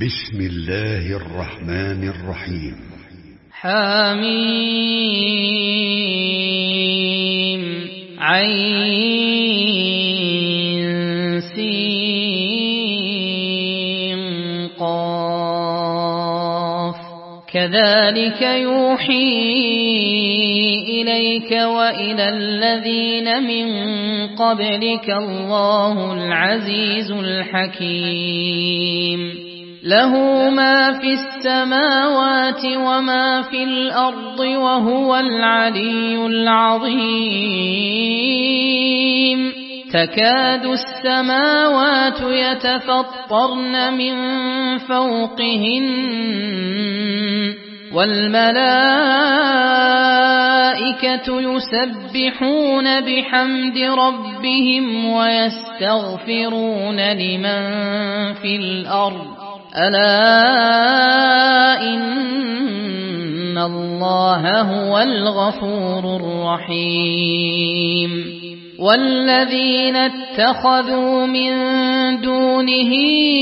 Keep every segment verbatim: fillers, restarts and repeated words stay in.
بسم الله الرحمن الرحيم. حميم عين سين قاف كذلك يوحي إليك وإلى الذين من قبلك الله العزيز الحكيم له ما في السماوات وما في الأرض وهو العلي العظيم تكاد السماوات يتفطرن من فوقهن والملائكة يسبحون بحمد ربهم ويستغفرون لمن في الأرض ألا إن الله هو الغفور الرحيم والذين اتخذوا من دونه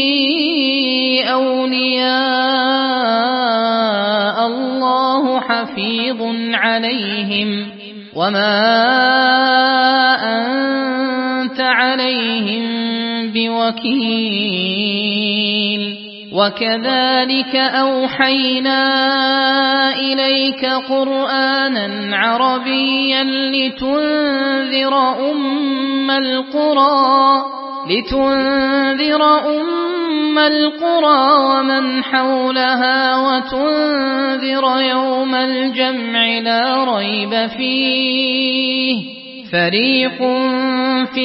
أولياء الله حفيظ عليهم وما أنت عليهم بوكيل وكذلك أوحينا إليك قرآنا عربيا لتنذر أم القرى لتنذر أم القرى ومن حولها وتنذر يوم الجمع لا ريب فيه فريق في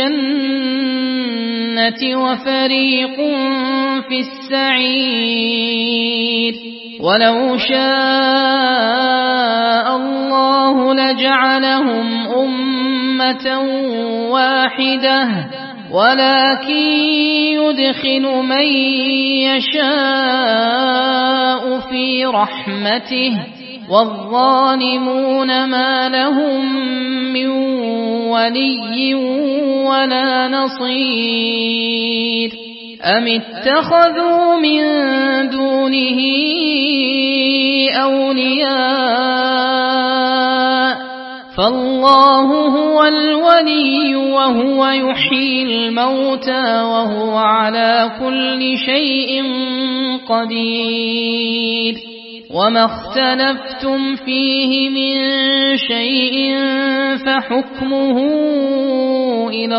الجنة وفريق في السعير ولو شاء الله لجعلهم أمة واحدة ولكن يدخل من يشاء في رحمته والظالمون ما لهم من ولي ولا نصير أم اتخذوا من دونه أولياء فالله هو الولي وهو يحيي الموتى وهو على كل شيء قدير وما اختلفتم فيه من شيء فحكمه إلى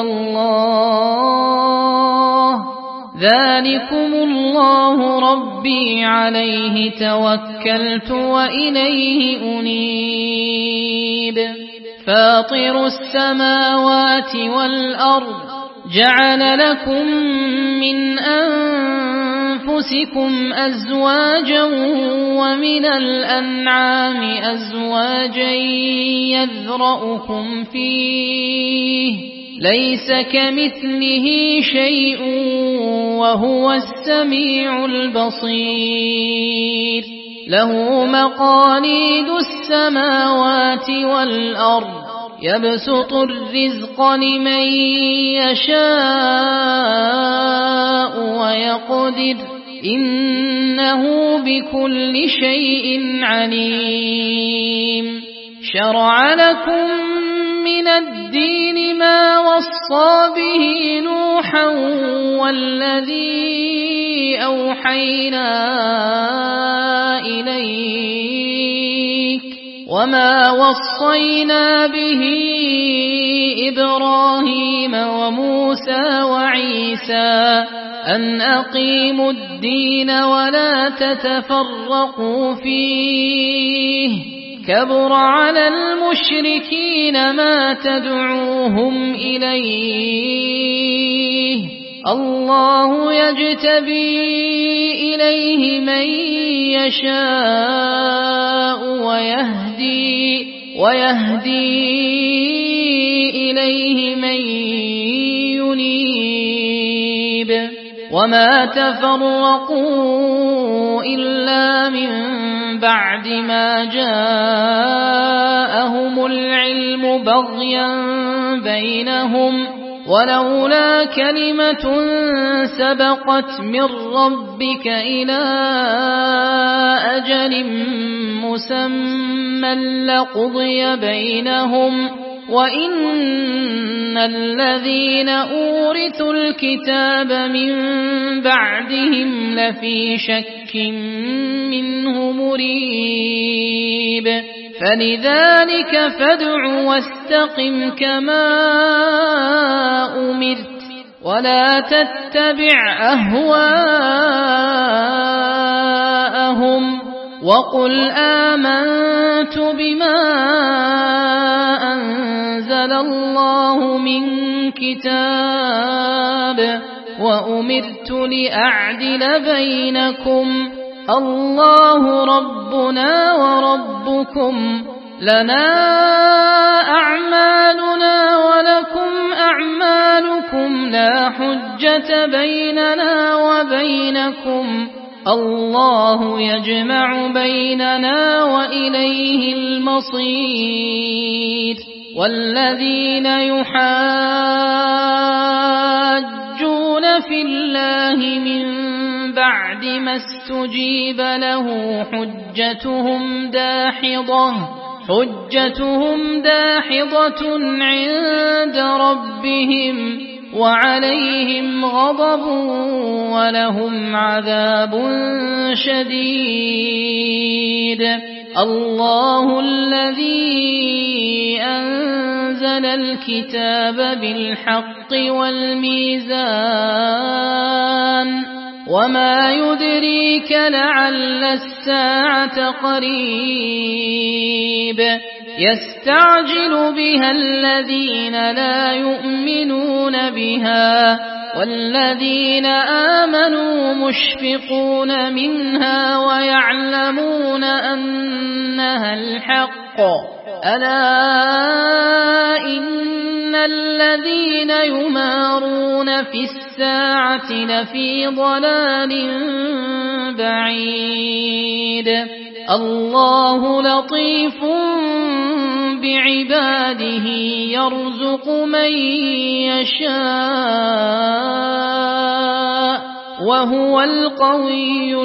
الله ذلكم الله ربي عليه توكلت وإليه أنيب فاطر السماوات والأرض جعل لكم من أنفسكم أزواجا ومن الأنعام أزواجا يذرأكم فيه ليس كمثله شيء وهو السميع البصير له مقاليد السماوات والأرض يبسط الرزق لمن يشاء ويقدر إنه بكل شيء عليم شرع لكم من الدين ما وصى به نوحا والذي أوحينا إليك وما وصينا به إبراهيم وموسى وعيسى أن أقيموا الدين ولا تتفرقوا فيه كبر على المشركين ما تدعوهم إليه الله يجتبي إليه من يشاء ويهدي ويهدي إليه من ينيب وما تفرقوا إلا من بعد ما جاءهم العلم بغيا بينهم ولولا كلمة سبقت من ربك إلى أجل مسمى لقضي بينهم وإن الذين أورثوا الكتاب من بعدهم لفي شك منه مريب فلذلك فادع واستقم كما أمرت ولا تتبع أهواءهم وقل آمنت بما أنزل الله من كتاب وأمرت لأعدل بينكم الله ربنا وربكم لنا أعمالنا ولكم أعمالكم لا حجة بيننا وبينكم الله يجمع بيننا وإليه المصير والذين يحاجون في الله من بعد ما استجيب له حجتهم داحضة حجتهم داحضة عند ربهم وعليهم غضب ولهم عذاب شديد الله الذي أنزل الكتاب بالحق والميزان وما يدريك لعل الساعة قريب يستعجل بها الذين لا يؤمنون بها والذين آمنوا مشفقون منها ويعلمون أنها الحق ألا إن الذين يمارون في الساعة لفي ضلال بعيد الله لطيف بعباده يرزق من يشاء وهو القوي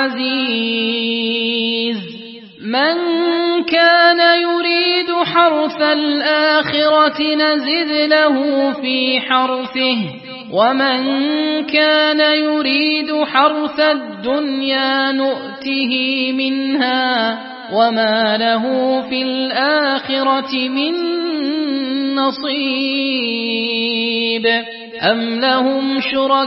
العزيز من كان يريد حرث الآخرة نزد له في حرثه ومن كان يريد حرث الدنيا نؤته منها وما له في الآخرة من نصيب أم لهم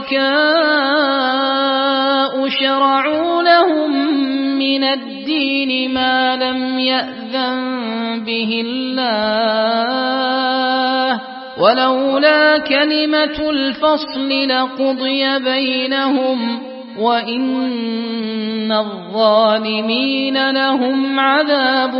شركاء شرعوا لهم من الدين ما لم يأذن به الله ولولا كلمة الفصل لقضي بينهم وإن الظالمين لهم عذاب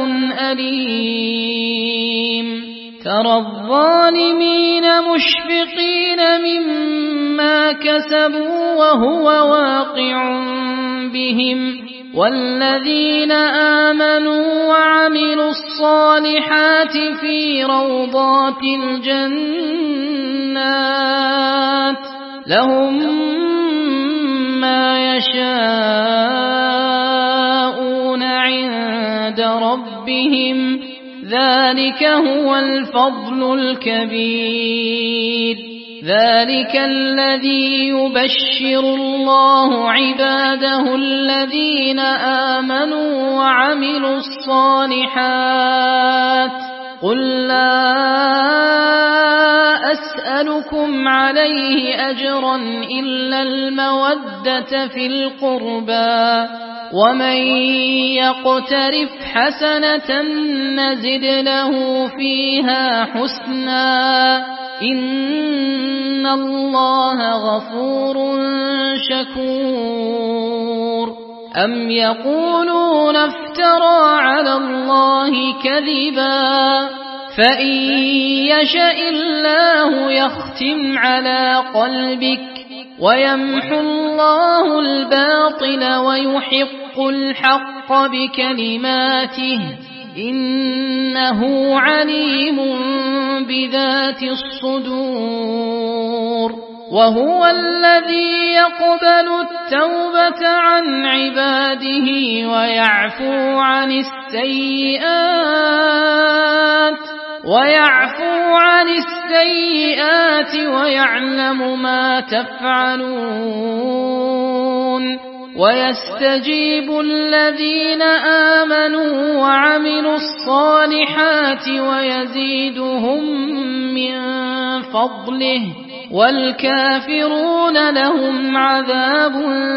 أليم ترى الظالمين مشفقين مما كسبوا وهو واقع بهم والذين آمنوا وعملوا الصالحات في روضات الجنات لهم ما يشاءون عند ربهم ذلك هو الفضل الكبير ذلك الذي يبشر الله عباده الذين آمنوا وعملوا الصالحات قل لا أسألكم عليه أجرا إلا المودة في القربى ومن يقترف حسنة نزد له فيها حسنا إن الله غفور شكور أم يقولون افترى على الله كذبا فإن يشاء الله يختم على قلبك ويمحو الله الباطل ويحق الحق بكلماته إنه عليم بذات الصدور وهو الذي يقبل التوبة عن عباده ويعفو عن السيئات ويعفو عن السيئات ويعلم ما تفعلون ويستجيب الذين آمنوا وعملوا الصالحات ويزيدهم من فضله والكافرون لهم عذاب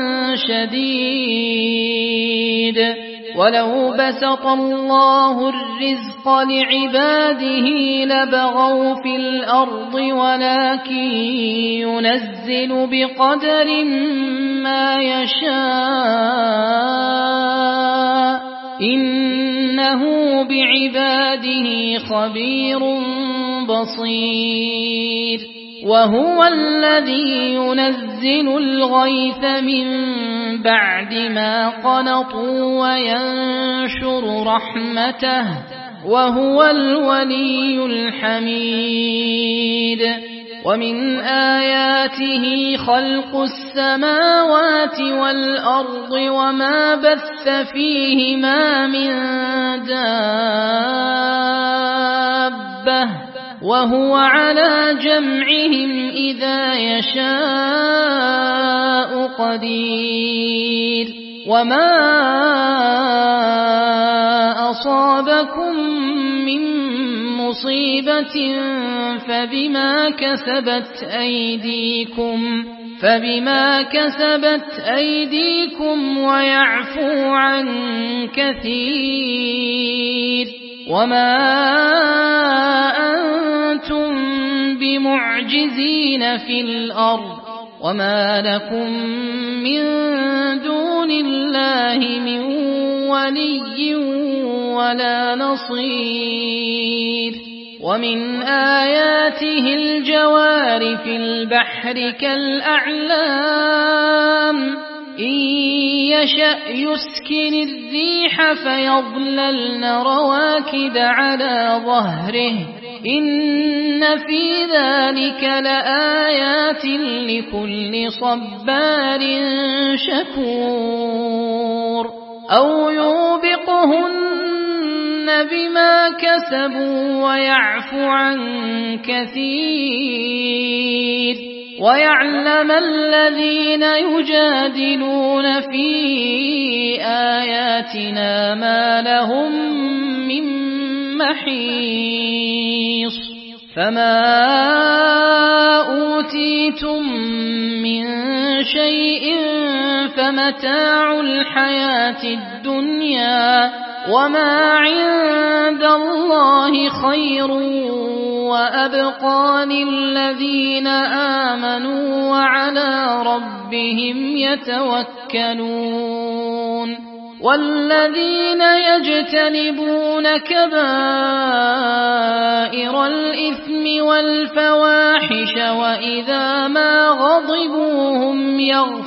شديد ولو بسط الله الرزق لعباده لبغوا في الأرض ولكن ينزل بقدر ما يشاء إنه بعباده خبير بصير وهو الذي ينزل الغيث من بعد ما قنطوا وينشر رحمته وهو الولي الحميد ومن آياته خلق السماوات والأرض وما بث فيهما من دابة وهو على جمعهم إذا يشاء قدير وما أصابكم من مصيبة فبما كسبت أيديكم فبما كسبت أيديكم ويعفو عن كثير وما أنتم بمعجزين في الأرض وما لكم من دون الله من ولي ولا نصير ومن آياته الجوار في البحر كالأعلام إن يشأ يسكن الريح فيظللن رواكد على ظهره إن في ذلك لآيات لكل صبار شكور أو يوبقهن بما كسبوا ويعفو عن كثير ويعلم الذين يجادلون في آياتنا ما لهم من محيص فما أوتيتم من شيء فمتاع الحياة الدنيا وما عند الله خير وأبقى للذين آمنوا وعلى ربهم يتوكلون والذين يجتنبون كبائر الإثم والفواحش وإذا ما غضبوا هم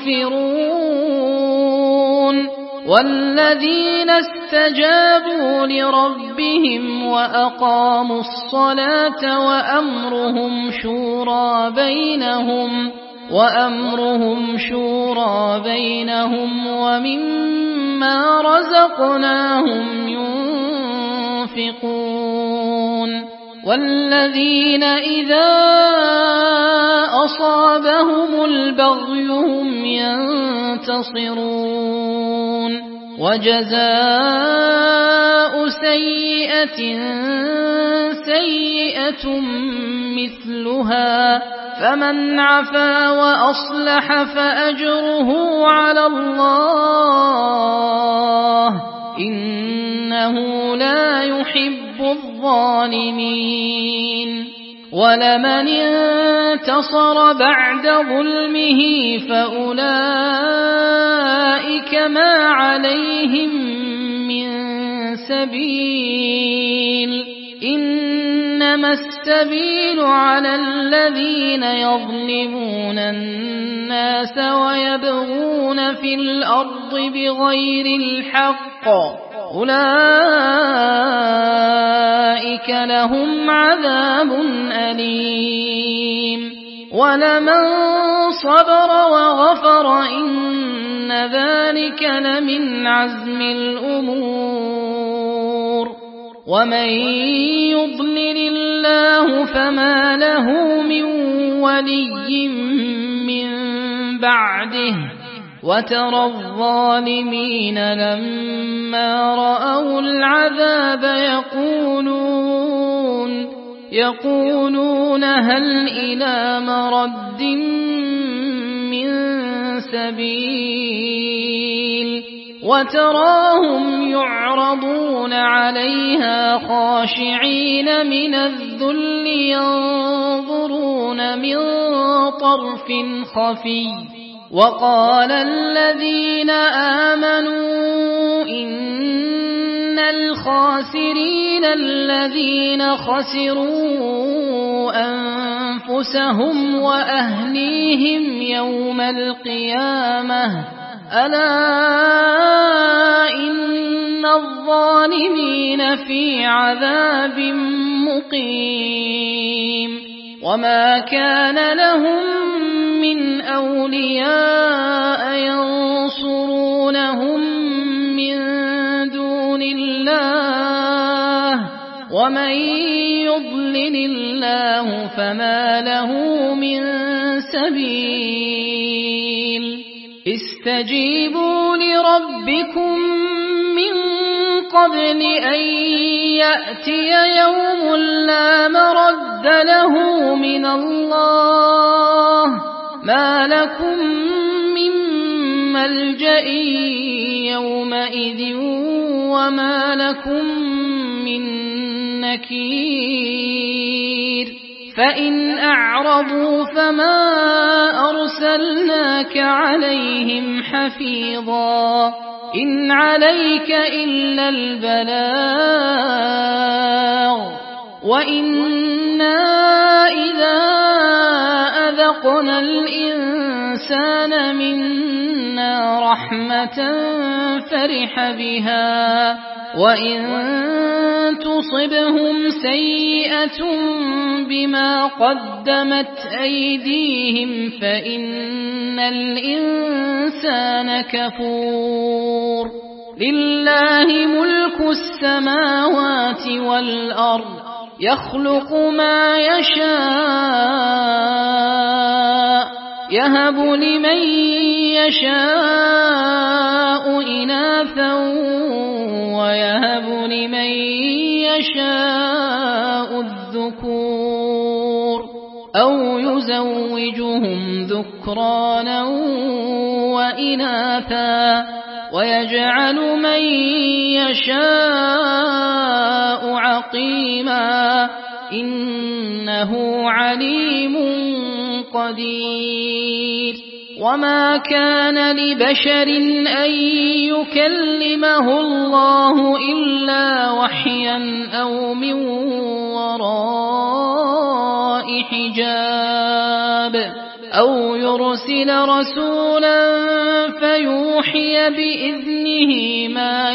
يغفرون والذين استجابوا لربهم وأقاموا الصلاة وأمرهم شورى بينهم وأمرهم شورى بينهم ومما رزقناهم ينفقون والذين إذا أصابهم البغي هم ينتصرون وجزاء سيئة سيئة مثلها فمن عفا وأصلح فأجره على الله إنه لا يحب الظالمين ولمن انتصر بعد ظلمه فأولئك ما عليهم من سبيل إنما السبيل على الذين يظلمون الناس ويبغون في الأرض بغير الحق أولئك لهم عذاب أليم ولمن صبر وغفر إن ذلك لمن عزم الأمور ومن يضلل الله فما له من ولي من بعده وترى الظالمين لما رأوا العذاب يقولون يقولون هل إلى مرد من سبيل وتراهم يعرضون عليها خاشعين من الذل ينظرون من طرف خفي وقال الذين آمنوا إن الخاسرين الذين خسروا أنفسهم وأهليهم يوم القيامة ألا إن الظالمين في عذاب مقيم وما كان لهم من أولياء ينصرونهم من دون الله ومن يضلل الله فما له من سبيل استجيبوا لربكم من قبل أن يأتي يوم لا مرد له من الله ما لكم من ملجأ يومئذ وما لكم من نكير فإن أعرضوا فما أرسلناك عليهم حفيظا إن عليك إلا البلاغ وإنا إذا أذقنا الإنسان منا رحمة فرح بها وإن تصبهم سيئة بما قدمت أيديهم فإن الإنسان كفور لله ملك السماوات والأرض يخلق ما يشاء يهب لمن يشاء إناثا ويهب لمن يشاء الذكور أو يزوجهم ذكرانا وإناثا ويجعل من يشاء عقيما إنه عليم قدير وما كان لبشر أن يكلمه الله إلا وحيا أو من وراء حجاب أو يرسل رسولا فيوحي بإذنه ما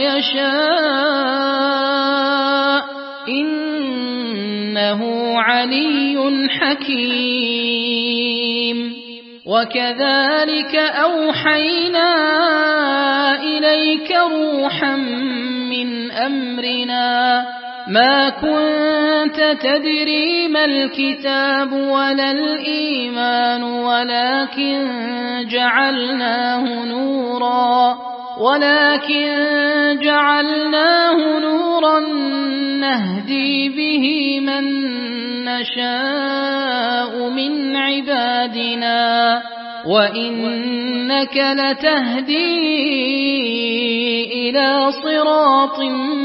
يشاء إنه علي حكيم وكذلك أوحينا إليك روحا من أمرنا ما كنت تدري ما الكتاب ولا الإيمان ولكن جعلناه نورا ولكن جعلناه نورا نهدي به من نشاء من عبادنا وإنك لتهدي إلى صراط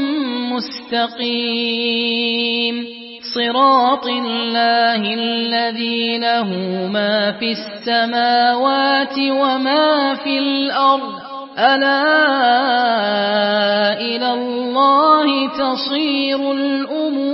مستقيم صراط الله الذي له ما في السماوات وما في الأرض ألا إلى الله تصير الأمور